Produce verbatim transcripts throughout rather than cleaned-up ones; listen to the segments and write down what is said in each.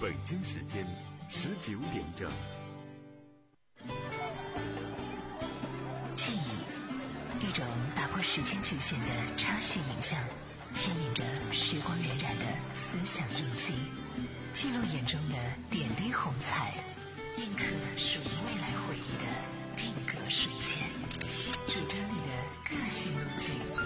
北京时间十九点整。 记忆，一种打破时间局限的插叙影像，牵引着时光荏苒的思想印记，记录眼中的点滴红彩，印刻属于未来回忆的定格瞬间，主张你的个性路径。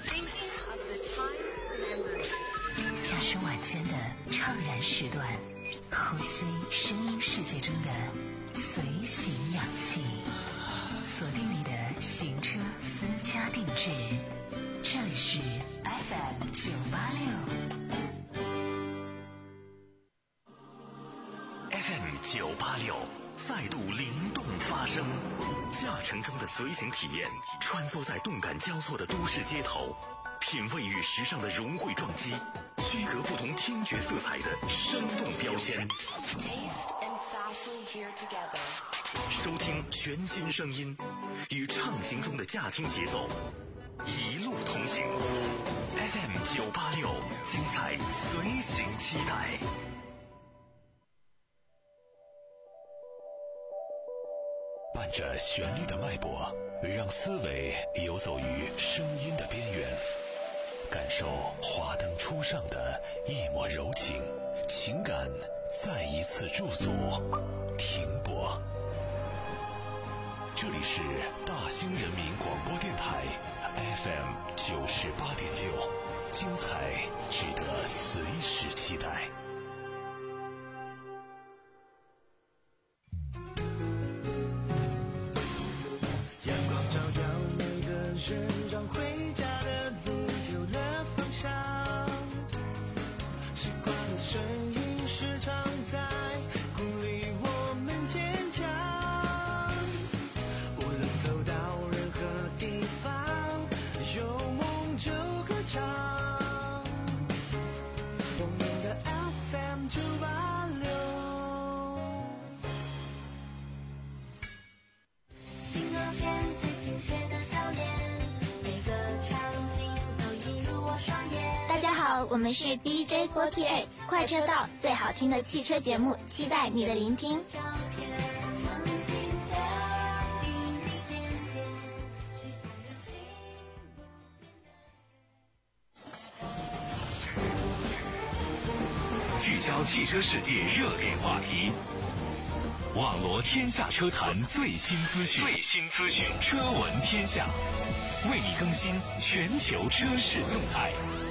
驾驶晚间的怅然时段，呼吸声音世界中的随行氧气，锁定你的行车私家定制。这里是 F M 九八六 F M 九八六再度灵动发声，驾乘中的随行体验，穿梭在动感交错的都市街头，品味与时尚的融汇撞击，区隔不同听觉色彩的生动标签，收听全新声音，与畅行中的驾听节奏一路同行。 F M 九八六，精彩随行期待。伴着旋律的脉搏，让思维游走于声音的边缘，感受华灯初上的一抹柔情，情感再一次驻足停泊。这里是大兴人民广播电台 F M 九十八点六，精彩值得随时期待。 阳光照耀每个人，让回家的路有了方向。习惯的声音时常在鼓励我们坚强。无论走到任何地方，有梦就歌唱。我们的 F M 九八六。 听到现最亲切的笑脸，每个场景都映入我双眼。 大家好，我们是 D J 四十八，快车道最好听的汽车节目，期待你的聆听。 照片曾经的滴滴点点，许下热情不变的。 聚焦汽车世界热点话题，网罗天下车坛最新资讯，最新资讯，车闻天下，为你更新全球车市动态。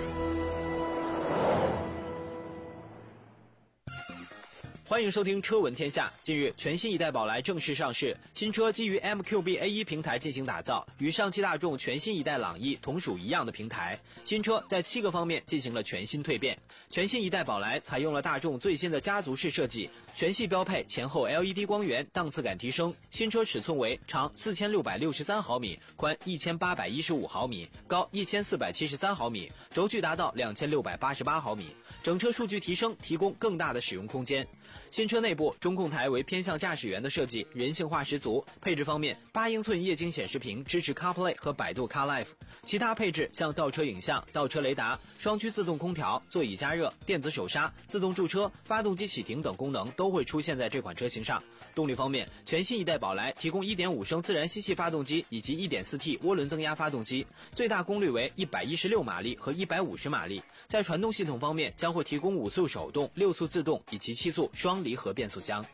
欢迎收听车闻天下。近日，全新一代宝来正式上市，新车基于 M Q B A 一 平台进行打造，与上汽大众全新一代朗逸同属一样的平台。新车在七个方面进行了全新蜕变。全新一代宝来采用了大众最新的家族式设计，全系标配前后 L E D 光源，档次感提升。新车尺寸为长四千六百六十三毫米，宽一千八百一十五毫米，高一千四百七十三毫米，轴距达到两千六百八十八毫米，整车数据提升，提供更大的使用空间。新车内部中控台为偏向驾驶员的设计，人性化十足。配置方面，八英寸液晶显示屏支持 CarPlay 和百度 CarLife， 其他配置像倒车影像、倒车雷达、双区自动空调、座椅加热、电子手刹、自动驻车、发动机启停等功能都会出现在这款车型上。动力方面，全新一代宝来提供 一点五升自然吸气发动机以及 一点四 T 涡轮增压发动机，最大功率为一百一十六马力和一百五十马力。在传动系统方面，将会提供五速手动、六速自动以及七速双离合变速箱。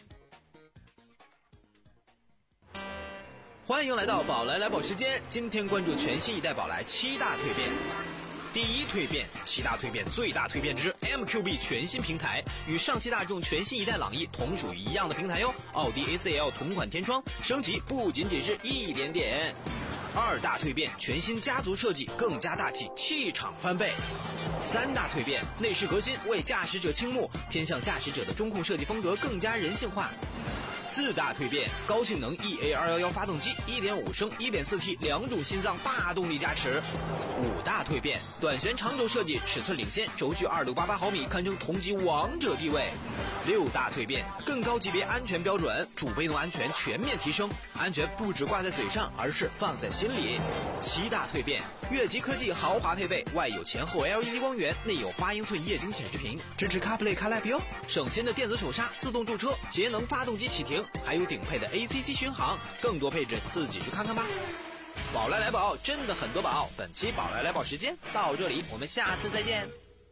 欢迎来到宝来来宝时间，今天关注全新一代宝来七大蜕变。第一蜕变，七大蜕变最大蜕变之 M Q B 全新平台，与上汽大众全新一代朗逸同属于一样的平台哟。奥迪 A四 L 同款天窗升级不仅仅是一点点。二大蜕变，全新家族设计更加大气，气场翻倍。三大蜕变，内饰革新，为驾驶者倾目，偏向驾驶者的中控设计风格更加人性化。 四大蜕变，高性能 E A 二一一发动机 一点五 升 一点四 T 两种心脏大动力加持。五大蜕变，短悬长轴设计，尺寸领先，轴距二六八八毫米，堪称同级王者地位。六大蜕变，更高级别安全标准，主被动安全全面提升，安全不只挂在嘴上，而是放在心里。七大蜕变，越级科技豪华配备，外有前后 L E D 光源，内有八英寸液晶显示屏，支持 CarPlay CarLife 哟，省心的电子手刹，自动驻车，节能发动机启停，还有顶配的 A C C 巡航，更多配置自己去看看吧。宝来来宝，真的很多宝。本期宝来来宝时间到这里，我们下次再见。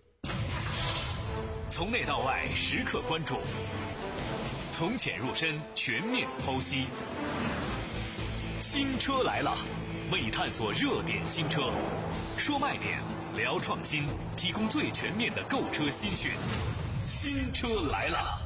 从内到外时刻关注，从浅入深全面剖析。新车来了，为探索热点新车，说卖点，聊创新，提供最全面的购车新讯。新车来了。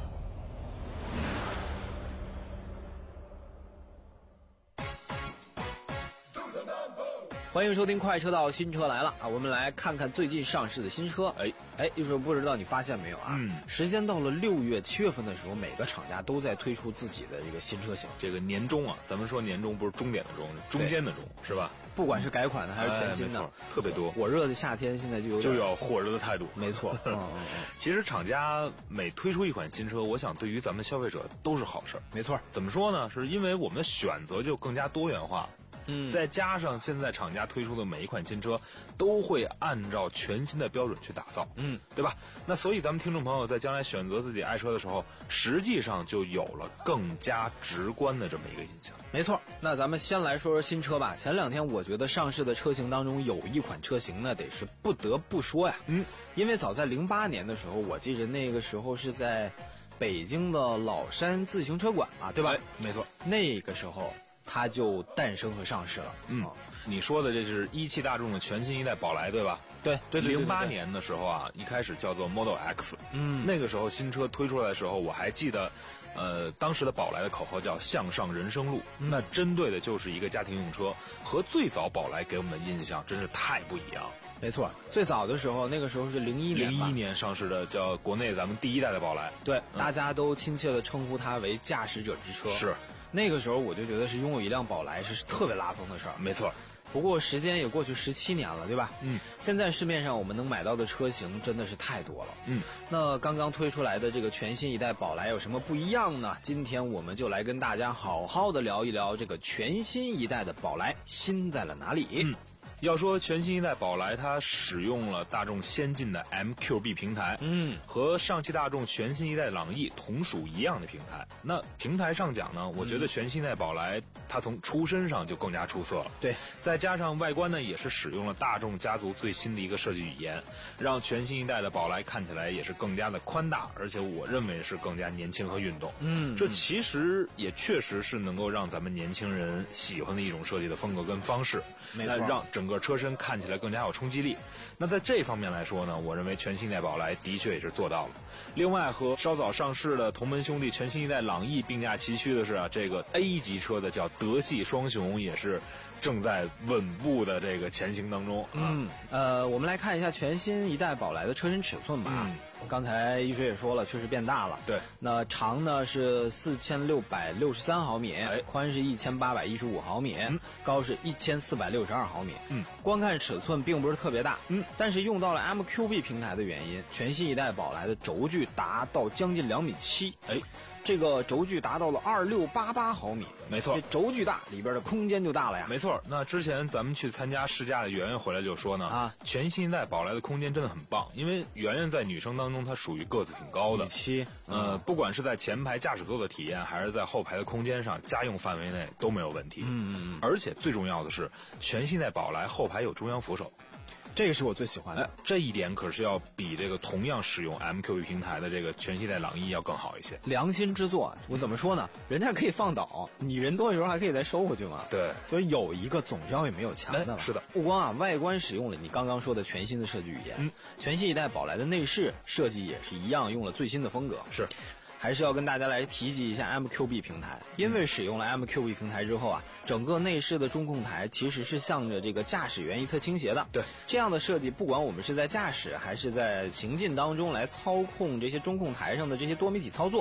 欢迎收听快车道，新车来了啊！我们来看看最近上市的新车。哎哎，一说不知道你发现没有啊？嗯，时间到了六月、七月份的时候，每个厂家都在推出自己的这个新车型。 这个年终啊，咱们说年终不是终点的终，中间的终，是吧？ 不管是改款的还是全新的， 哎、特别多。 火热的夏天现在就有就要火热的态度， 没错。嗯嗯嗯。 其实厂家每推出一款新车，我想对于咱们消费者都是好事儿。 没错。 怎么说呢？是因为我们的选择就更加多元化。嗯，再加上现在厂家推出的每一款新车，都会按照全新的标准去打造，嗯，对吧？那所以咱们听众朋友在将来选择自己爱车的时候，实际上就有了更加直观的这么一个印象。 没错，那咱们先来说说新车吧。前两天我觉得上市的车型当中有一款车型呢，得是不得不说呀，嗯，因为早在零八年的时候，我记着那个时候是在北京的老山自行车馆嘛，对吧？ 没错， 那个时候它就诞生和上市了。 嗯，你说的这是一汽大众的全新一代宝来，对吧？ 对对对。 零八年的时候啊，一开始叫做 Model X。 嗯， 那个时候新车推出来的时候，我还记得，呃，当时的宝来的口号叫向上人生路。嗯、那针对的就是一个家庭用车，和最早宝来给我们的印象真是太不一样。 没错，最早的时候，那个时候是零一年， 零一年上市的，叫国内咱们第一代的宝来。 对，嗯、大家都亲切的称呼它为驾驶者之车。 是。 那个时候我就觉得是拥有一辆宝来是特别拉风的事儿。 没错， 不过时间也过去十七年了，对吧？嗯，现在市面上我们能买到的车型真的是太多了。嗯，那刚刚推出来的这个全新一代宝来有什么不一样呢？今天我们就来跟大家好好的聊一聊这个全新一代的宝来新在了哪里。嗯。 要说全新一代宝来，它使用了大众先进的 M Q B 平台，嗯，和上汽大众全新一代朗逸同属一样的平台。那平台上讲呢，我觉得全新一代宝来它从出身上就更加出色了。 对， 再加上外观呢，也是使用了大众家族最新的一个设计语言，让全新一代的宝来看起来也是更加的宽大，而且我认为是更加年轻和运动。嗯，这其实也确实是能够让咱们年轻人喜欢的一种设计的风格跟方式。 没错， 让整个车身看起来更加有冲击力。那在这方面来说呢，我认为全新一代宝来的确也是做到了。另外，和稍早上市的同门兄弟全新一代朗逸并驾齐驱的是啊，这个 A 级车的叫德系双雄也是正在稳步的这个前行当中。 嗯，呃，我们来看一下全新一代宝来的车身尺寸吧。嗯，刚才一水也说了，确实变大了。 对， 那长呢是四千六百六十三毫米，哎，宽是一千八百一十五毫米，嗯、高是一千四百六十二毫米。嗯，光看尺寸并不是特别大，嗯，但是用到了 M Q B 平台的原因，全新一代宝来的轴距达到将近两米七，哎。这个轴距达到了二六八八毫米， 没错， 这轴距大，里边的空间就大了呀。 没错，那之前咱们去参加试驾的圆圆回来就说呢，啊，全新一代宝来的空间真的很棒，因为圆圆在女生当中她属于个子挺高的， 一米七， 呃，不管是在前排驾驶座的体验，还是在后排的空间上，家用范围内都没有问题。嗯嗯嗯，而且最重要的是，全新一代宝来后排有中央扶手。 这个是我最喜欢的、 哎，这一点可是要比这个同样使用 M Q B 平台的这个全新一代朗逸要更好一些。 良心之作，我怎么说呢？人家可以放倒，你人多的时候还可以再收回去嘛。 对， 所以有一个总要也没有强的、 哎。是的， 不光啊，外观使用了你刚刚说的全新的设计语言，嗯，全新一代宝来的内饰设计也是一样，用了最新的风格。 是。 还是要跟大家来提及一下 M Q B 平台，因为使用了 M Q B 平台之后啊，整个内饰的中控台其实是向着这个驾驶员一侧倾斜的。 对， 这样的设计，不管我们是在驾驶还是在行进当中来操控这些中控台上的这些多媒体操作，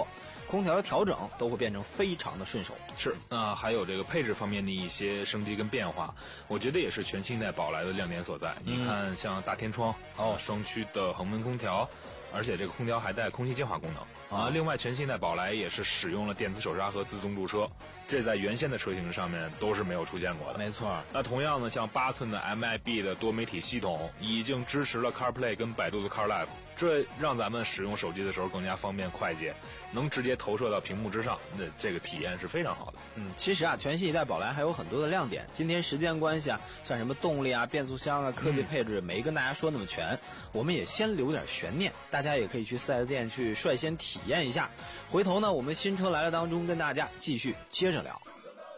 空调的调整都会变成非常的顺手。 是，那、呃、还有这个配置方面的一些升级跟变化，我觉得也是全新一代宝来的亮点所在。嗯、你看，像大天窗哦，双区的恒温空调。而且这个空调还带空气净化功能啊！另外，全新一代宝来也是使用了电子手刹和自动驻车，这在原先的车型上面都是没有出现过的。 没错。 那同样呢，像八寸的 M I B 的多媒体系统已经支持了 CarPlay 跟百度的 CarLife， 这让咱们使用手机的时候更加方便快捷，能直接投射到屏幕之上，那这个体验是非常好的。 嗯，其实啊，全新一代宝来还有很多的亮点。今天时间关系啊，像什么动力啊、变速箱啊、科技配置，没跟大家说那么全，我们也先留点悬念。大家也可以去四 S 店去率先体验一下，回头呢我们新车来了当中跟大家继续接着聊。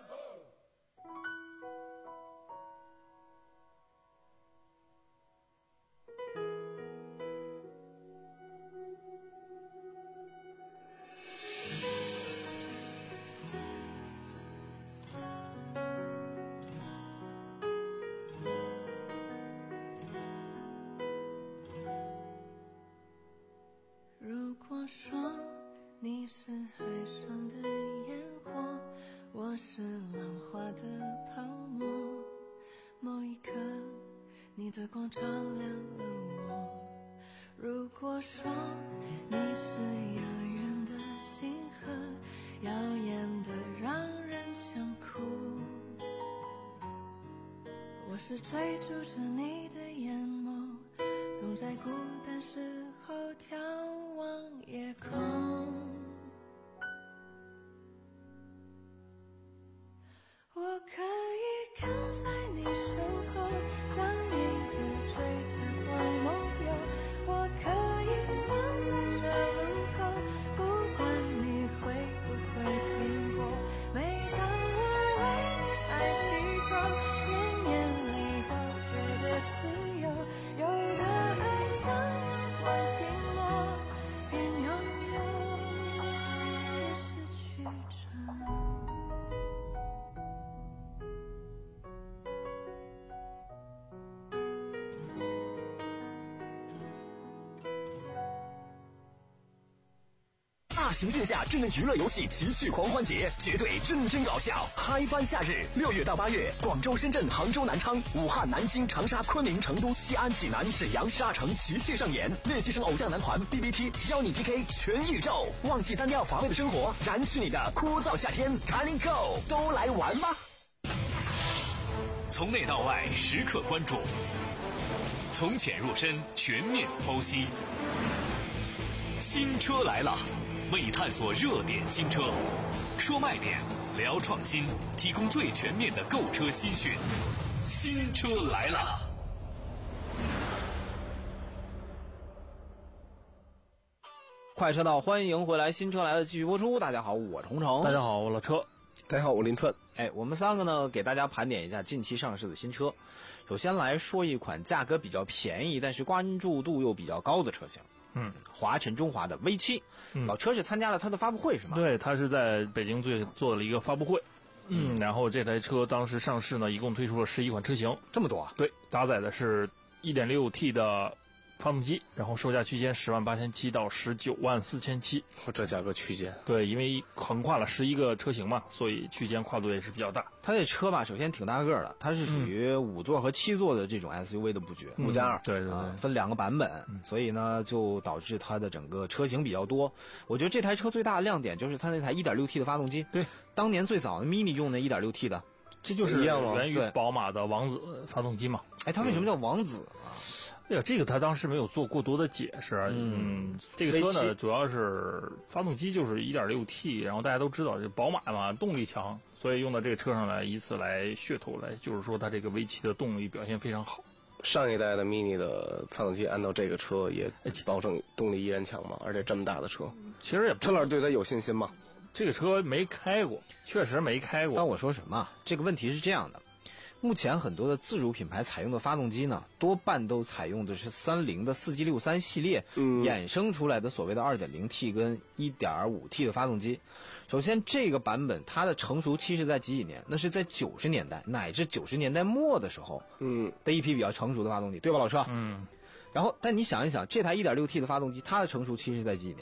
如果说你是海上的烟火，我是浪花的泡沫，某一刻你的光照亮了我。如果说你是遥远的星河，耀眼的让人想哭，我是追逐着你的眼眸，总在孤单时候眺望夜空。我可以跟在你身后，像影子追着荒梦游。我可以等在这路口，不管你会不会经过。每当我为你抬起头，年年里都觉得自由。有的爱像阳光倾落，边拥有边失去着。 大型线下智能娱乐游戏奇趣狂欢节，绝对认真搞笑，嗨翻夏日！六月到八月，广州、深圳、杭州、南昌、武汉、南京、长沙、昆明、成都、西安、济南、沈阳、沙城奇趣上演，练习生偶像男团 B B T 邀你 P K 全宇宙，忘记单调乏味的生活，燃去你的枯燥夏天，赶紧 Go， 都来玩吧！ 从内到外时刻关注，从浅入深全面剖析。新车来了，为你探索热点新车，说卖点，聊创新，提供最全面的购车新讯。新车来了。 快车道，欢迎回来，新车来了继续播出。大家好，我程程。 大家好，我老车。 大家好，我林川。 哎，我们三个呢，给大家盘点一下近期上市的新车。首先来说一款价格比较便宜，但是关注度又比较高的车型。嗯，华晨中华的 V 七、嗯、老车是参加了他的发布会是吗？ 对，他是在北京最做了一个发布会。嗯，然后这台车当时上市呢，一共推出了十一款车型， 这么多啊？ 对，搭载的是 一点六 T 的发动机，然后售价区间十万八千七到十九万四千七。 这价格区间， 对，因为横跨了十一个车型嘛，所以区间跨度也是比较大。 它这车吧，首先挺大个的，它是属于五座和七座的这种 S U V 的布局， 五加二，对对对、 啊，分两个版本、嗯，所以呢，就导致它的整个车型比较多。我觉得这台车最大的亮点就是它那台 一点六 T 的发动机， 对， 当年最早的 Mini 用的 一点六 T 的， 这就是源于宝马的王子发动机嘛。 哎，它为什么叫王子啊？ 哎呀，这个他当时没有做过多的解释。嗯，这个车呢，主要是发动机就是 一点六 T， 然后大家都知道这宝马嘛，动力强，所以用到这个车上来，以此来噱头来，就是说它这个 V 七的动力表现非常好。 上一代的 Mini 的发动机按照这个车也保证动力依然强嘛，而且这么大的车， 其实也车老师对它有信心吗？ 这个车没开过，确实没开过。 但我说什么？这个问题是这样的。目前很多的自主品牌采用的发动机呢，多半都采用的是三菱的四 G 六三系列、嗯、衍生出来的所谓的 二点零 T 跟 一点五 T 的发动机。首先这个版本它的成熟期是在几几年？那是在九十年代乃至九十年代末的时候，嗯，的一批比较成熟的发动机，对吧，老车？ 嗯。 然后，但你想一想，这台 一点六 T 的发动机，它的成熟期是在几几年？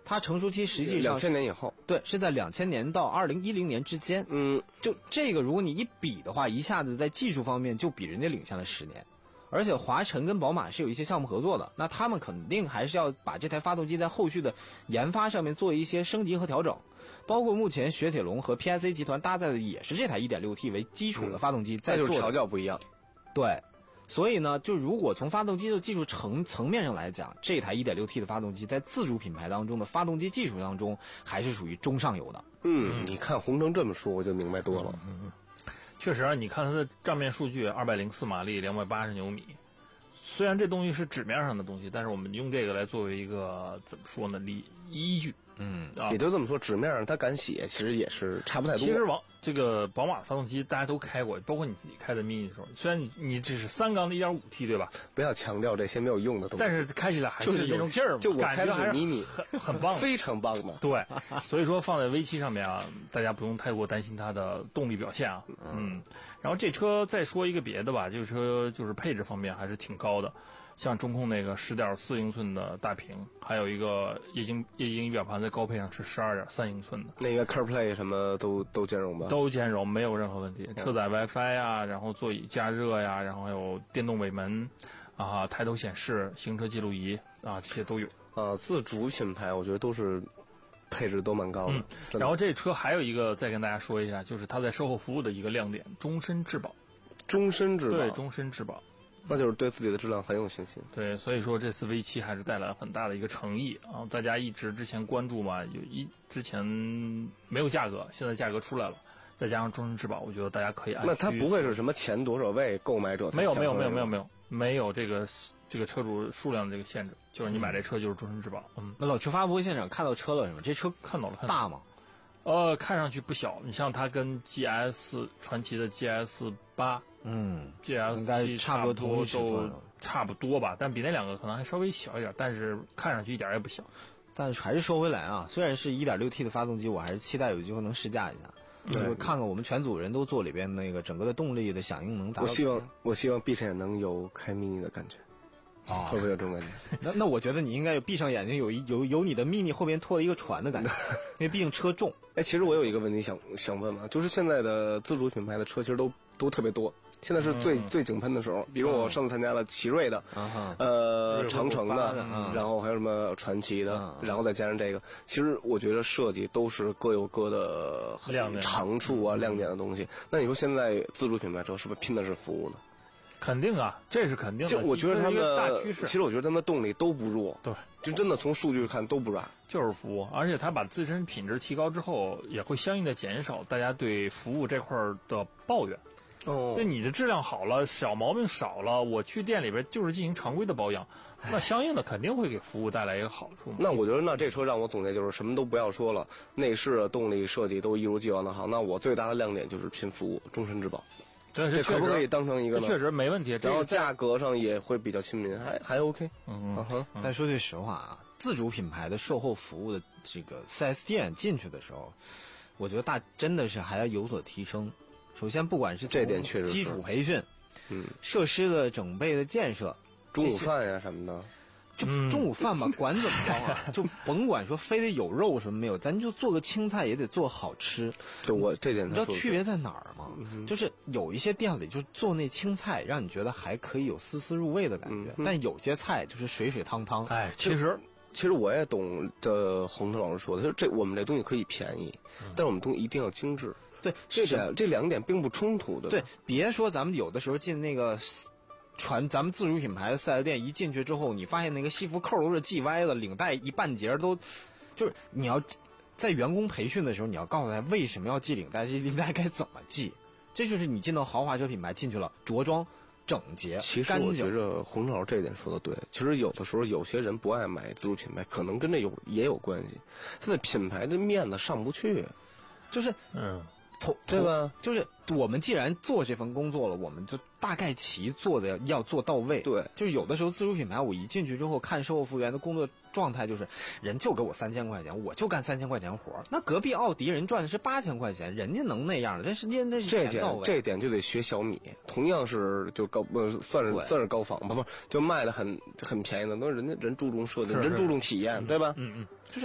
它成熟期实际上两千年以后， 对，是在两千年到二零一零年之间。 嗯， 就这个，如果你一比的话，一下子在技术方面就比人家领先了十年。而且华晨跟宝马是有一些项目合作的，那他们肯定还是要把这台发动机在后续的研发上面做一些升级和调整，包括目前雪铁龙和 P S A 集团搭载的也是这台 一点六 T 为基础的发动机，在做再就是调教不一样。 对，所以呢，就如果从发动机的技术层层面上来讲，这台 一点六 T 的发动机在自主品牌当中的发动机技术当中还是属于中上游的。 嗯，你看鸿程这么说，我就明白多了。 嗯嗯，确实啊，你看它的账面数据，二百零四马力，两百八十牛米。虽然这东西是纸面上的东西，但是我们用这个来作为一个怎么说呢，理依据。 嗯，啊、也就这么说，纸面上它敢写，其实也是差不太多。 其实往这个宝马发动机大家都开过，包括你自己开的 mini 的时候，虽然你你只是三缸的 一点五 T 对吧？ 不要强调这些没有用的东西， 但是开起来还是那种劲儿嘛， 就我开的是 mini， 很很棒， 非常棒的。 对，所以说放在 V 七上面啊，大家不用太过担心它的动力表现啊。嗯，然后这车再说一个别的吧，这个车就是配置方面还是挺高的。像中控那个十点四英寸的大屏，还有一个液晶液晶仪表盘在高配上是十二点三英寸的。 那个 CarPlay 什么都都兼容吧？ 都兼容，没有任何问题。车载 WiFi 呀，然后座椅加热呀，然后还有电动尾门，啊，抬头显示、行车记录仪啊，这些都有。 啊，自主品牌我觉得都是配置都蛮高的。 嗯、然后这车还有一个再跟大家说一下，就是它在售后服务的一个亮点，终身质保。 终身质保。 对，终身质保。 那就是对自己的质量很有信心。 对，所以说这次 V 七还是带来了很大的一个诚意啊！大家一直之前关注嘛，有一之前没有价格，现在价格出来了，再加上终身质保，我觉得大家可以按。 那它不会是什么前多少位购买者才？ 没有没有没有没有没有没有这个这个车主数量的这个限制，就是你买这车就是终身质保。嗯， 那老车发布会现场看到车了是吗？这车看到了，看到了大吗？ 呃，看上去不小。你像它跟 G S 传祺的 G S 八， 嗯 ，G S 七差不多都差不多吧，但比那两个可能还稍微小一点，但是看上去一点也不小。 但是还是说回来啊，虽然是 一点六 T 的发动机，我还是期待有机会能试驾一下。就是看看我们全组人都坐里边那个整个的动力的响应能达到。 我希望我希望闭上眼能有开 mini 的感觉。 啊， 会不会有这种感觉？ 那那我觉得你应该有闭上眼睛有一有有你的 mini 后边拖了一个船的感觉，因为毕竟车重。 哎，其实我有一个问题想想问嘛，就是现在的自主品牌的车其实都都特别多，现在是最、嗯、最井喷的时候。比如我上次参加了奇瑞的，嗯、呃长城的、嗯，然后还有什么传祺的、嗯，然后再加上这个，其实我觉得设计都是各有各的长处啊、亮点的东西。那你说现在自主品牌车是不是拼的是服务呢？ 肯定啊，这是肯定的。 就我觉得他们大趋势， 其实我觉得他们的动力都不弱。 对， 就真的从数据看都不软， 就是服务。而且他把自身品质提高之后，也会相应的减少大家对服务这块的抱怨。 哦， 那你的质量好了，小毛病少了，我去店里边就是进行常规的保养，那相应的肯定会给服务带来一个好处。 那我觉得，那这车让我总结就是什么都不要说了，内饰、动力、设计都一如既往的好。那我最大的亮点就是拼服务，终身质保。 这这可不可以当成一个呢？ 确实没问题， 然后价格上也会比较亲民，还还 OK。 嗯嗯哼。 但说句实话啊，自主品牌的售后服务的这个 四 S 店进去的时候，我觉得大真的是还要有所提升。首先，不管是这点确实基础培训， 嗯， 设施的整备的建设， 中午饭呀什么的。 就中午饭吧，管怎么着啊，就甭管说非得有肉什么没有，咱就做个青菜也得做好吃。 对，我这点你知道区别在哪儿吗？嗯、就是有一些店里就做那青菜，让你觉得还可以有丝丝入味的感觉，嗯、但有些菜就是水水汤汤。 哎，其实其实我也懂这洪程老师说的，就是这我们这东西可以便宜，嗯、但是我们东西一定要精致。 对， 这点这两点并不冲突的。 对，别说咱们有的时候进那个。传咱们自主品牌的四 S 店一进去之后，你发现那个西服扣都是系歪的，领带一半截都，就是你要在员工培训的时候，你要告诉他为什么要系领带，这领带该怎么系，这就是你进到豪华车品牌进去了，着装整洁。 其实我觉着洪老师这点说的对，其实有的时候有些人不爱买自主品牌，可能跟这有也有关系，他的品牌的面子上不去， 就是嗯。 对吧？就是我们既然做这份工作了，我们就大概其做的要做到位。 对， 就是有的时候自主品牌，我一进去之后看售后服务员的工作状态，就是人就给我三千块钱，我就干三千块钱活儿。那隔壁奥迪人赚的是八千块钱，人家能那样的？但是人家那是钱到位。 这点这点就得学小米，同样是就高呃算是算是高仿吧，不就卖的很很便宜的，都人家人注重设计，人注重体验，对吧？ 嗯嗯， 就是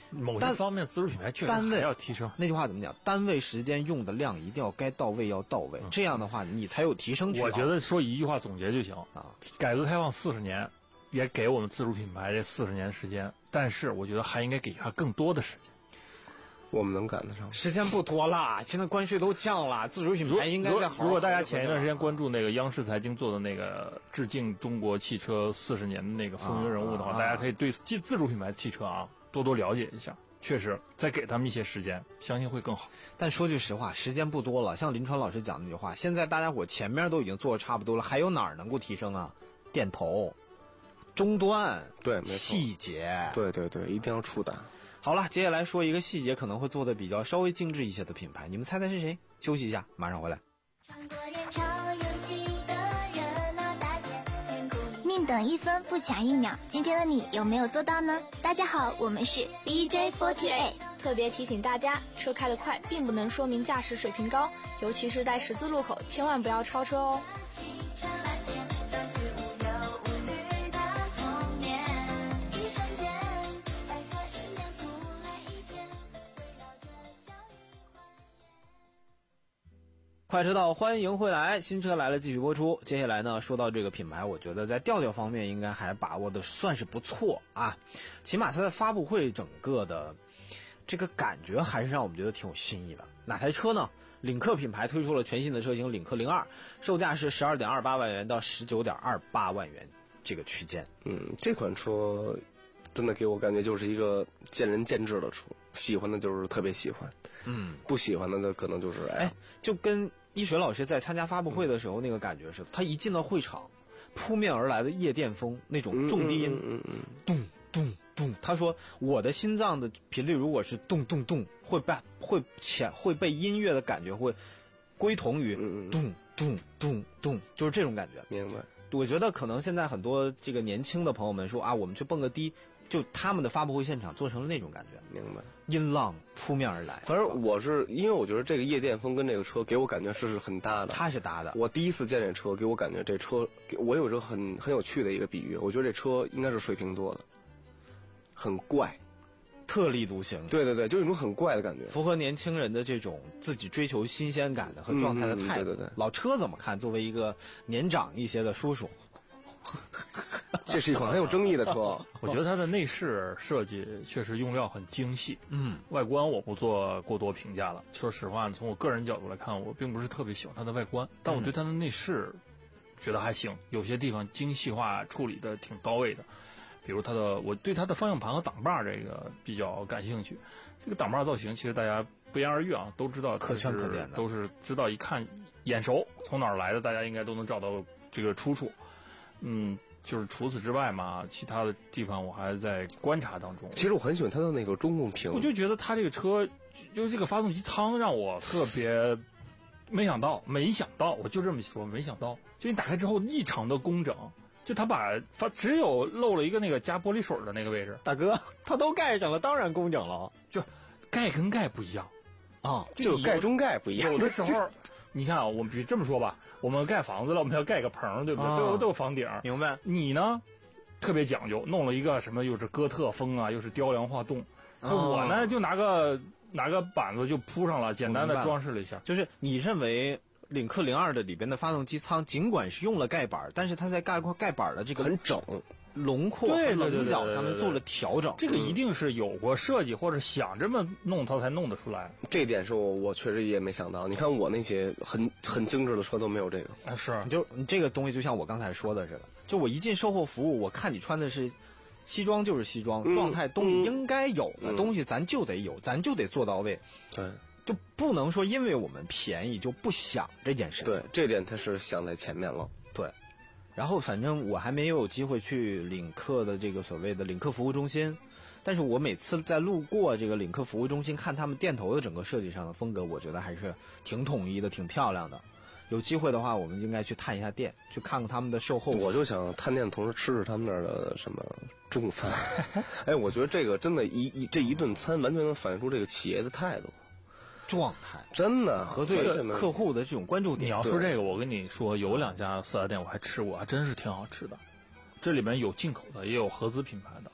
某些方面自主品牌确实还要提升。 那句话怎么讲？单位时间用的量一定要该到位要到位，嗯、这样的话你才有提升渠道。 我觉得说一句话总结就行啊。改革开放四十年，也给我们自主品牌这四十年时间，但是我觉得还应该给它更多的时间。 我们能赶得上？ 时间不多了，现在关税都降了，自主品牌应该再好好。 如果大家前一段时间关注那个央视财经做的那个致敬中国汽车四十年的那个风云人物的话，啊、大家可以对自自主品牌汽车啊多多了解一下。确实，再给他们一些时间，相信会更好。 但说句实话，时间不多了。像林川老师讲那句话，现在大家伙前面都已经做的差不多了，还有哪儿能够提升啊？店头、终端、 对细节， 对对对，一定要触达。 好了，接下来说一个细节可能会做的比较稍微精致一些的品牌，你们猜猜是谁？休息一下，马上回来。 命等一分，不抢一秒。今天的你有没有做到呢？大家好，我们是 B J 四十八。 特别提醒大家，车开得快并不能说明驾驶水平高，尤其是在十字路口，千万不要超车哦。 快车道，欢迎回来，新车来了继续播出。接下来呢，说到这个品牌，我觉得在调调方面应该还把握的算是不错啊，起码它的发布会整个的这个感觉还是让我们觉得挺有新意的。哪台车呢？领克品牌推出了全新的车型领克零二，售价是十二点二八万元到十九点二八万元这个区间。 嗯，这款车真的给我感觉就是一个见仁见智的车，喜欢的就是特别喜欢，嗯，不喜欢的呢可能就是哎， 就跟一水老师在参加发布会的时候那个感觉似的，他一进到会场，扑面而来的夜店风那种重低音， 嗯嗯嗯， 咚咚咚，他说我的心脏的频率如果是咚咚咚，会被会潜会被音乐的感觉会归同于咚咚咚咚，就是这种感觉。 明白。 我觉得可能现在很多这个年轻的朋友们说啊，我们去蹦个迪，就他们的发布会现场做成了那种感觉。 明白。 音浪扑面而来。 反正我是因为我觉得这个夜店风跟这个车给我感觉是是很搭的。 它是搭的。 我第一次见这车，给我感觉这车，我有一个很很有趣的一个比喻，我觉得这车应该是水瓶座的，很怪， 特立独行。 对对对，就是一种很怪的感觉， 符合年轻人的这种自己追求新鲜感的和状态的态度。 嗯、对对对。 老车怎么看？作为一个年长一些的叔叔。 这是一款很有争议的车， 我觉得它的内饰设计确实用料很精细。嗯，外观我不做过多评价了。说实话，从我个人角度来看，我并不是特别喜欢它的外观，但我对它的内饰觉得还行，有些地方精细化处理的挺到位的。比如它的，我对它的方向盘和挡把这个比较感兴趣。这个挡把造型其实大家不言而喻啊，都知道可圈可点的， 都是知道一看眼熟，从哪儿来的，大家应该都能找到这个出处。嗯，就是除此之外嘛，其他的地方我还在观察当中。 其实我很喜欢它的那个中控屏， 我就觉得它这个车，就是这个发动机舱让我特别没想到，没想到，我就这么说，没想到，就你打开之后异常的工整，就它把发只有漏了一个那个加玻璃水的那个位置， 大哥，它都盖上了，当然工整了， 就盖跟盖不一样啊， 就盖中盖不一样， 有的时候。你看啊，我们比如这么说吧，我们盖房子了，我们要盖个棚，对不对？ 啊、 都有都有房顶。 明白。 你呢，特别讲究，弄了一个什么，又是哥特风啊，又是雕梁画栋。啊、我呢，就拿个拿个板子就铺上了，简单的装饰了一下。 就是你认为领克零二的里边的发动机舱，尽管是用了盖板，但是它在盖块盖板的这个很整。 轮廓和棱角上面做了调整， 这个一定是有过设计或者想这么弄它才弄得出来。 这一点是我我确实也没想到。你看我那些很很精致的车都没有这个。 啊，是， 你就你这个东西就像我刚才说的似的，就我一进售后服务，我看你穿的是西装就是西装， 嗯、 状态东西应该有的东西咱就得有，嗯、咱就得做到位。 对， 就不能说因为我们便宜就不想这件事情。 对，这点它是想在前面了。 对。然后反正我还没有机会去领克的这个所谓的领克服务中心，但是我每次在路过这个领克服务中心看他们店头的整个设计上的风格，我觉得还是挺统一的，挺漂亮的。有机会的话，我们应该去探一下店，去看看他们的售后。 我就想探店的同时吃吃他们那儿的什么中午饭。哎，我觉得这个真的一一这一顿餐完全能反映出这个企业的态度。 状态真的和对客户的这种关注点。 你要说这个，我跟你说，有两家四 S 店我还吃过，还真是挺好吃的。这里面有进口的，也有合资品牌的。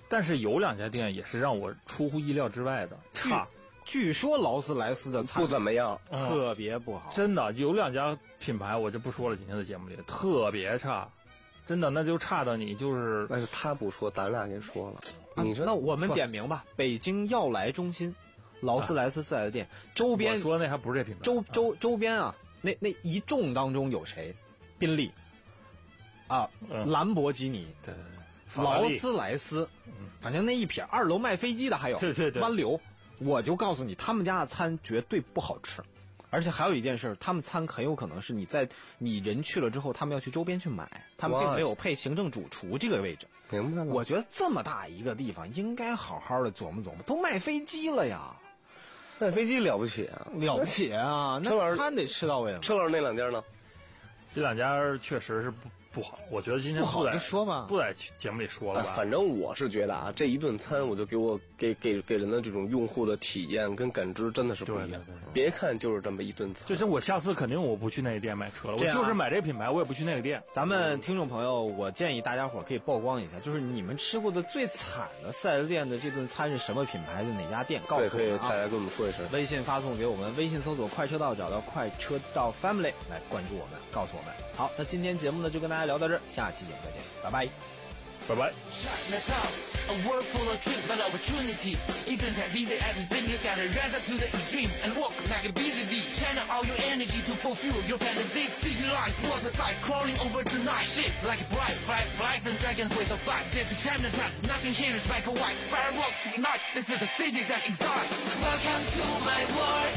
但是有两家店也是让我出乎意料之外的差。 据说劳斯莱斯的餐不怎么样， 特别不好。 真的有两家品牌我就不说了，今天的节目里特别差，真的那就差的你就是。 但是他不说，咱俩给说了。啊、你说那我们点名吧，北京耀来中心，劳斯莱斯四 S 店、啊、周边。 我说那还不是这品牌。 周周周边啊，那那一众当中有谁？宾利，啊，嗯、兰博基尼， 对对对，劳斯莱斯， 嗯、 反正那一撇，二楼卖飞机的还有， 对对对， 湾流。我就告诉你，他们家的餐绝对不好吃，而且还有一件事，他们餐很有可能是你在你人去了之后，他们要去周边去买，他们并没有配行政主厨这个位置。 明白了。 我觉得这么大一个地方，应该好好的琢磨琢磨，都卖飞机了呀， 卖飞机了不起啊， 了不起啊！那餐得吃到位了。 车老师那两家呢？ 这两家确实是不。不好，我觉得今天不好就说吧， 不在节目里说了吧。 啊、反正我是觉得啊，这一顿餐我就给我给给给人的这种用户的体验跟感知真的是不一样。 对对对， 别看就是这么一顿餐， 就是我下次肯定我不去那个店买车了，我就是买这品牌，我也不去那个店。 咱们听众朋友，我建议大家伙可以曝光一下，就是你们吃过的最惨的四 S 店的这顿餐是什么品牌的哪家店？告诉我们、啊、 对，可以大家跟我们说一声。 微信发送给我们，微信搜索快车道，找到快车道 Family 来关注我们，告诉我们。好，那今天节目呢就跟大家聊到这儿，下期节目再见，拜拜， 拜拜。 A world full of dreams, but opportunity isn't as easy as it seems. You gotta rise up to the extreme and walk like a busy bee. Channel all your energy to fulfill your fantasies. City lights, water side, crawling over tonight. Shit like a bright, fireflies and dragons with a bite. This is Chinatown, nothing here is black or white. Fireworks ignite, this is a city that excites. Welcome to my world,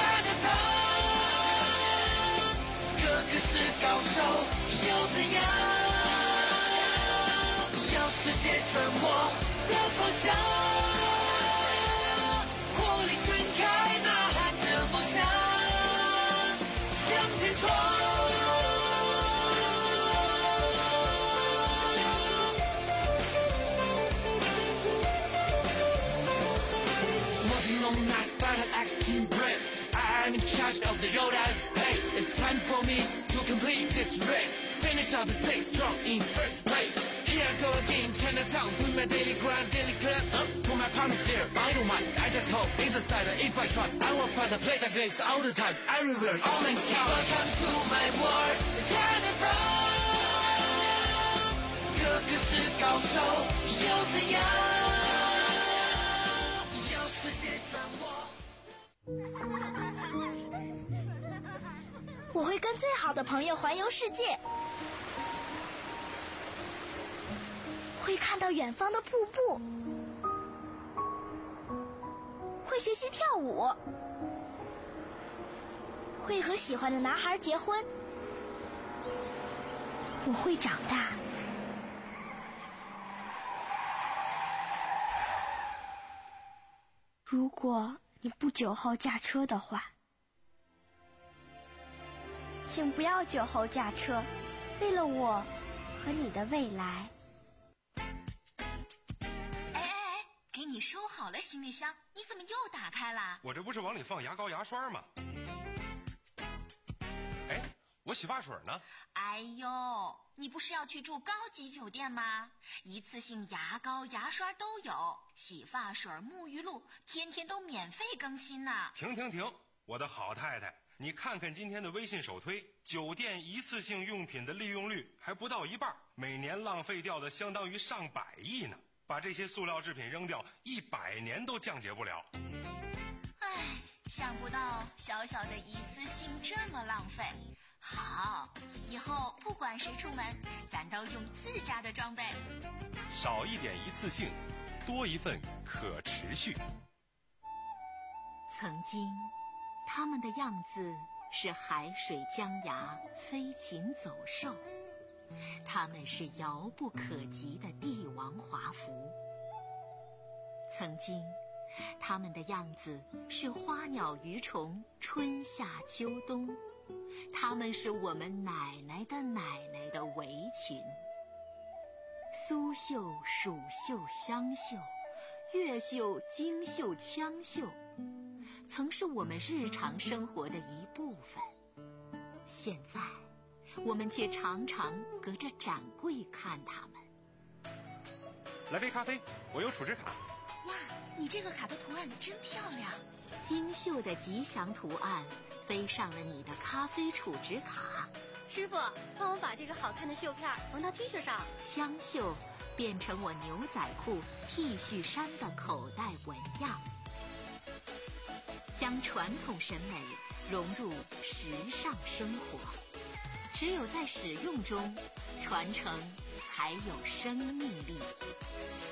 Chinatown. 个个是高手，又怎样？要世界掌握的方向，火力全开，呐喊着梦想，向前冲。Working long nights, but I'm acting brave. I'm in charge of the road I play. It's time for me to complete this race. Finish out the day strong in first place. Here I go again, Chinatown, doing my daily grind, daily climb up to my promised there. I don't mind, I just hope it's a sign that if I try, I will find a place like this all the time. I revere all mankind. Welcome to my world, Chinatown. 个个是高手，又怎样？要世界掌握。 我会跟最好的朋友环游世界。会看到远方的瀑布，会学习跳舞，会和喜欢的男孩结婚。我会长大。如果你不酒后驾车的话，请不要酒后驾车，为了我和你的未来。 你收好了行李箱，你怎么又打开了？ 我这不是往里放牙膏牙刷吗？哎，我洗发水呢？ 哎呦，你不是要去住高级酒店吗？一次性牙膏牙刷都有，洗发水沐浴露天天都免费更新呢。 停停停，我的好太太，你看看今天的微信首推，酒店一次性用品的利用率还不到一半，每年浪费掉的相当于上百亿呢。把这些塑料制品扔掉，一百年都降解不了。 唉，想不到小小的一次性这么浪费。好，以后不管谁出门，咱都用自家的装备。 少一点一次性，多一份可持续。 曾经，他们的样子是海水江崖，飞禽走兽。他们是遥不可及的帝王华服。曾经，他们的样子是花鸟鱼虫，春夏秋冬。他们是我们奶奶的奶奶的围裙。苏绣、蜀绣、湘绣，越绣、京绣、羌绣，曾是我们日常生活的一部分。现在我们却常常隔着展柜看他们。 来杯咖啡，我有储值卡。 哇，你这个卡的图案真漂亮， 精绣的吉祥图案飞上了你的咖啡储值卡。 师傅，帮我把这个好看的绣片缝到 T 恤上。 枪绣变成我牛仔裤、T 恤衫的口袋纹样，将传统审美融入时尚生活。只有在使用中，传承才有生命力。